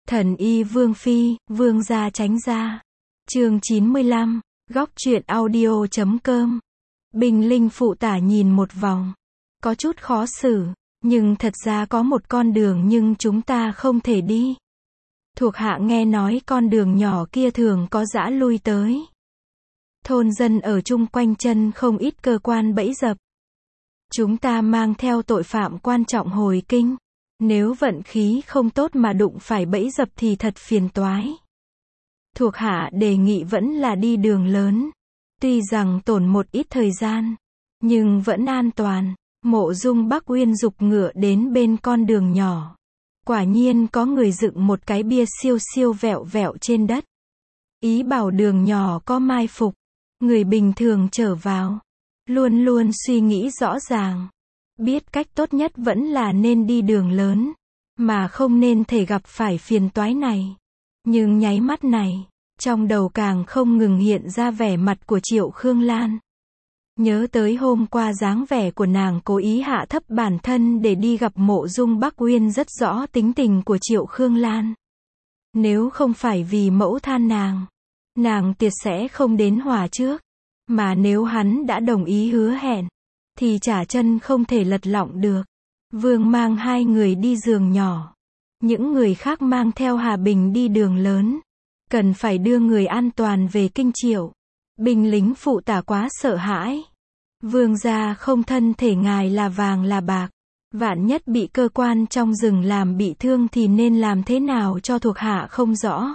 Thần y Vương Phi, Vương gia tránh ra. Chương 95, góc truyện audio.com. Bình Linh phụ tả nhìn một vòng. Có chút khó xử, nhưng thật ra có một con đường nhưng chúng ta không thể đi. Thuộc hạ nghe nói con đường nhỏ kia thường có dã lui tới. Thôn dân ở chung quanh chân không ít cơ quan bẫy dập. Chúng ta mang theo tội phạm quan trọng hồi kinh. Nếu vận khí không tốt mà đụng phải bẫy dập thì thật phiền toái. Thuộc hạ đề nghị vẫn là đi đường lớn. Tuy rằng tổn một ít thời gian, nhưng vẫn an toàn. Mộ Dung Bắc Uyên giục ngựa đến bên con đường nhỏ. Quả nhiên có người dựng một cái bia siêu siêu vẹo vẹo trên đất. Ý bảo đường nhỏ có mai phục. Người bình thường trở vào. Luôn luôn suy nghĩ rõ ràng. Biết cách tốt nhất vẫn là nên đi đường lớn. Mà không nên thể gặp phải phiền toái này. Nhưng nháy mắt này, trong đầu càng không ngừng hiện ra vẻ mặt của Triệu Khương Lan. Nhớ tới hôm qua dáng vẻ của nàng cố ý hạ thấp bản thân để đi gặp Mộ Dung Bắc Uyên, rất rõ tính tình của Triệu Khương Lan. Nếu không phải vì mẫu than nàng tuyệt sẽ không đến hòa trước. Mà nếu hắn đã đồng ý hứa hẹn, thì trả chân không thể lật lọng được. Vương mang hai người đi giường nhỏ. Những người khác mang theo Hà Bình đi đường lớn. Cần phải đưa người an toàn về kinh Triệu. Binh lính phụ tả quá sợ hãi. Vương gia không thân thể ngài là vàng là bạc. Vạn nhất bị cơ quan trong rừng làm bị thương thì nên làm thế nào cho thuộc hạ không rõ.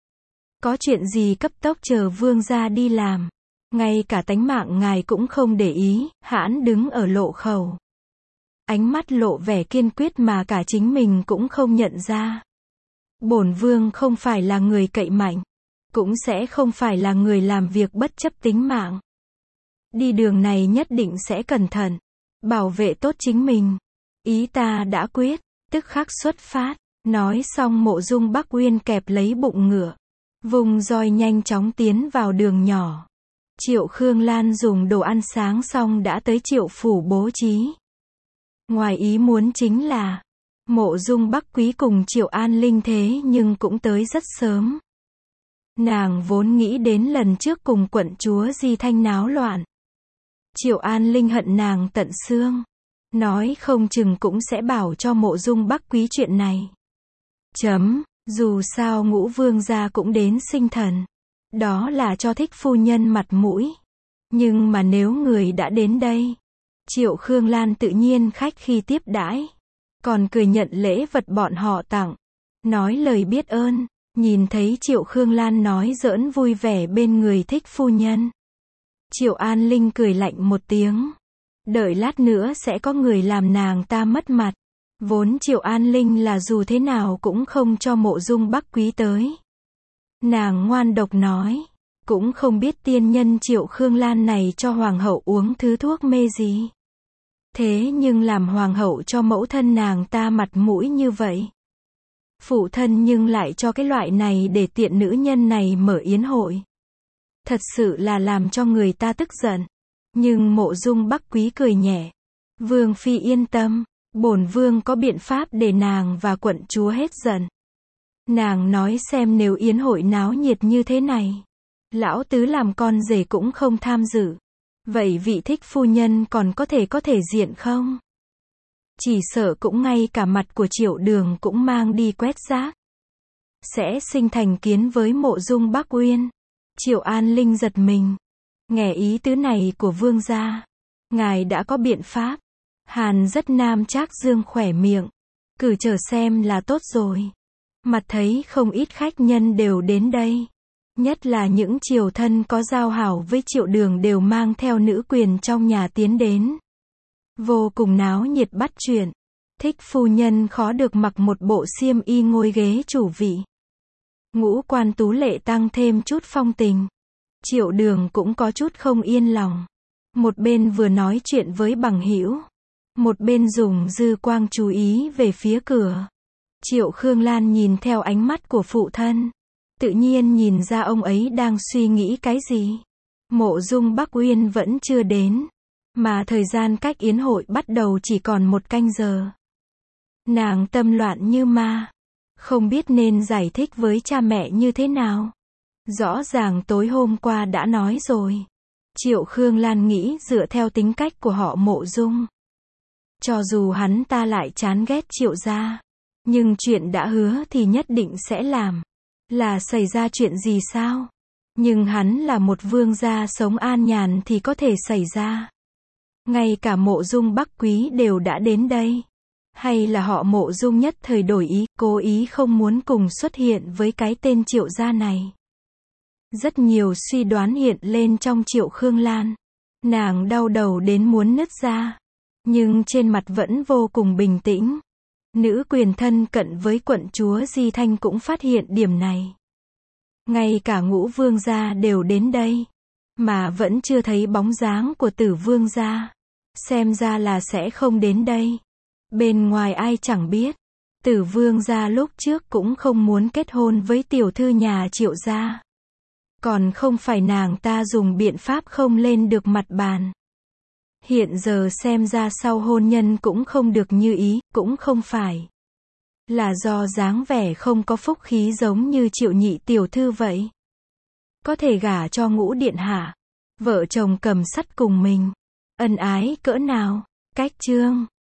Có chuyện gì cấp tốc chờ vương gia đi làm. Ngay cả tánh mạng ngài cũng không để ý. Hãn đứng ở lộ khẩu. Ánh mắt lộ vẻ kiên quyết mà cả chính mình cũng không nhận ra. Bổn vương không phải là người cậy mạnh. Cũng sẽ không phải là người làm việc bất chấp tính mạng. Đi đường này nhất định sẽ cẩn thận. Bảo vệ tốt chính mình. Ý ta đã quyết. Tức khắc xuất phát. Nói xong Mộ Dung Bắc Uyên kẹp lấy bụng ngựa. Vùng roi nhanh chóng tiến vào đường nhỏ. Triệu Khương Lan dùng đồ ăn sáng xong đã tới Triệu phủ bố trí. Ngoài ý muốn chính là Mộ Dung Bắc Quý cùng Triệu An Linh thế nhưng cũng tới rất sớm. Nàng vốn nghĩ đến lần trước cùng quận chúa Di Thanh náo loạn. Triệu An Linh hận nàng tận xương. Nói không chừng cũng sẽ bảo cho Mộ Dung Bắc Quý chuyện này. Dù sao Ngũ vương gia cũng đến sinh thần. Đó là cho thích phu nhân mặt mũi. Nhưng mà nếu người đã đến đây, Triệu Khương Lan tự nhiên khách khi tiếp đãi. Còn cười nhận lễ vật bọn họ tặng. Nói lời biết ơn. Nhìn thấy Triệu Khương Lan nói giỡn vui vẻ bên người thích phu nhân. Triệu An Linh cười lạnh một tiếng. Đợi lát nữa sẽ có người làm nàng ta mất mặt. Vốn Triệu An Linh là dù thế nào cũng không cho Mộ Dung Bắc Quý tới. Nàng ngoan độc nói. Cũng không biết tiên nhân Triệu Khương Lan này cho hoàng hậu uống thứ thuốc mê gì. Thế nhưng làm hoàng hậu cho mẫu thân nàng ta mặt mũi như vậy. Phụ thân nhưng lại cho cái loại này để tiện nữ nhân này mở yến hội. Thật sự là làm cho người ta tức giận. Nhưng Mộ Dung Bắc Quý cười nhẹ. Vương phi yên tâm, bổn vương có biện pháp để nàng và quận chúa hết giận. Nàng nói xem nếu yến hội náo nhiệt như thế này, lão tứ làm con rể cũng không tham dự. Vậy vị thích phu nhân còn có thể diện không? Chỉ sợ cũng ngay cả mặt của Triệu Đường cũng mang đi quét rác. Sẽ sinh thành kiến với Mộ Dung Bắc Uyên. Triệu An Linh giật mình. Nghe ý tứ này của vương gia. Ngài đã có biện pháp. Hàn rất nam trác dương khỏe miệng. Cử chờ xem là tốt rồi. Mặt thấy không ít khách nhân đều đến đây. Nhất là những triều thân có giao hảo với Triệu Đường đều mang theo nữ quyền trong nhà tiến đến. Vô cùng náo nhiệt bắt chuyện. Thích phu nhân khó được mặc một bộ xiêm y ngồi ghế chủ vị. Ngũ quan tú lệ tăng thêm chút phong tình. Triệu Đường cũng có chút không yên lòng. Một bên vừa nói chuyện với bằng hữu, một bên dùng dư quang chú ý về phía cửa. Triệu Khương Lan nhìn theo ánh mắt của phụ thân. Tự nhiên nhìn ra ông ấy đang suy nghĩ cái gì. Mộ Dung Bắc Uyên vẫn chưa đến. Mà thời gian cách yến hội bắt đầu chỉ còn 1 canh giờ. Nàng tâm loạn như ma. Không biết nên giải thích với cha mẹ như thế nào. Rõ ràng tối hôm qua đã nói rồi. Triệu Khương Lan nghĩ dựa theo tính cách của họ Mộ Dung, cho dù hắn ta lại chán ghét Triệu gia, nhưng chuyện đã hứa thì nhất định sẽ làm. Là xảy ra chuyện gì sao? Nhưng hắn là một vương gia sống an nhàn thì có thể xảy ra. Ngay cả Mộ Dung Bắc Quý đều đã đến đây. Hay là họ Mộ Dung nhất thời đổi ý, cố ý không muốn cùng xuất hiện với cái tên Triệu gia này. Rất nhiều suy đoán hiện lên trong Triệu Khương Lan. Nàng đau đầu đến muốn nứt ra. Nhưng trên mặt vẫn vô cùng bình tĩnh. Nữ quyền thân cận với quận chúa Di Thanh cũng phát hiện điểm này. Ngay cả Ngũ vương gia đều đến đây, mà vẫn chưa thấy bóng dáng của Tử vương gia. Xem ra là sẽ không đến đây. Bên ngoài ai chẳng biết, Tử vương gia lúc trước cũng không muốn kết hôn với tiểu thư nhà Triệu gia. Còn không phải nàng ta dùng biện pháp không lên được mặt bàn. Hiện giờ xem ra sau hôn nhân cũng không được như ý, cũng không phải là do dáng vẻ không có phúc khí giống như Triệu nhị tiểu thư vậy. Có thể gả cho Ngũ điện hạ, vợ chồng cầm sắt cùng mình, ân ái cỡ nào. Cách chương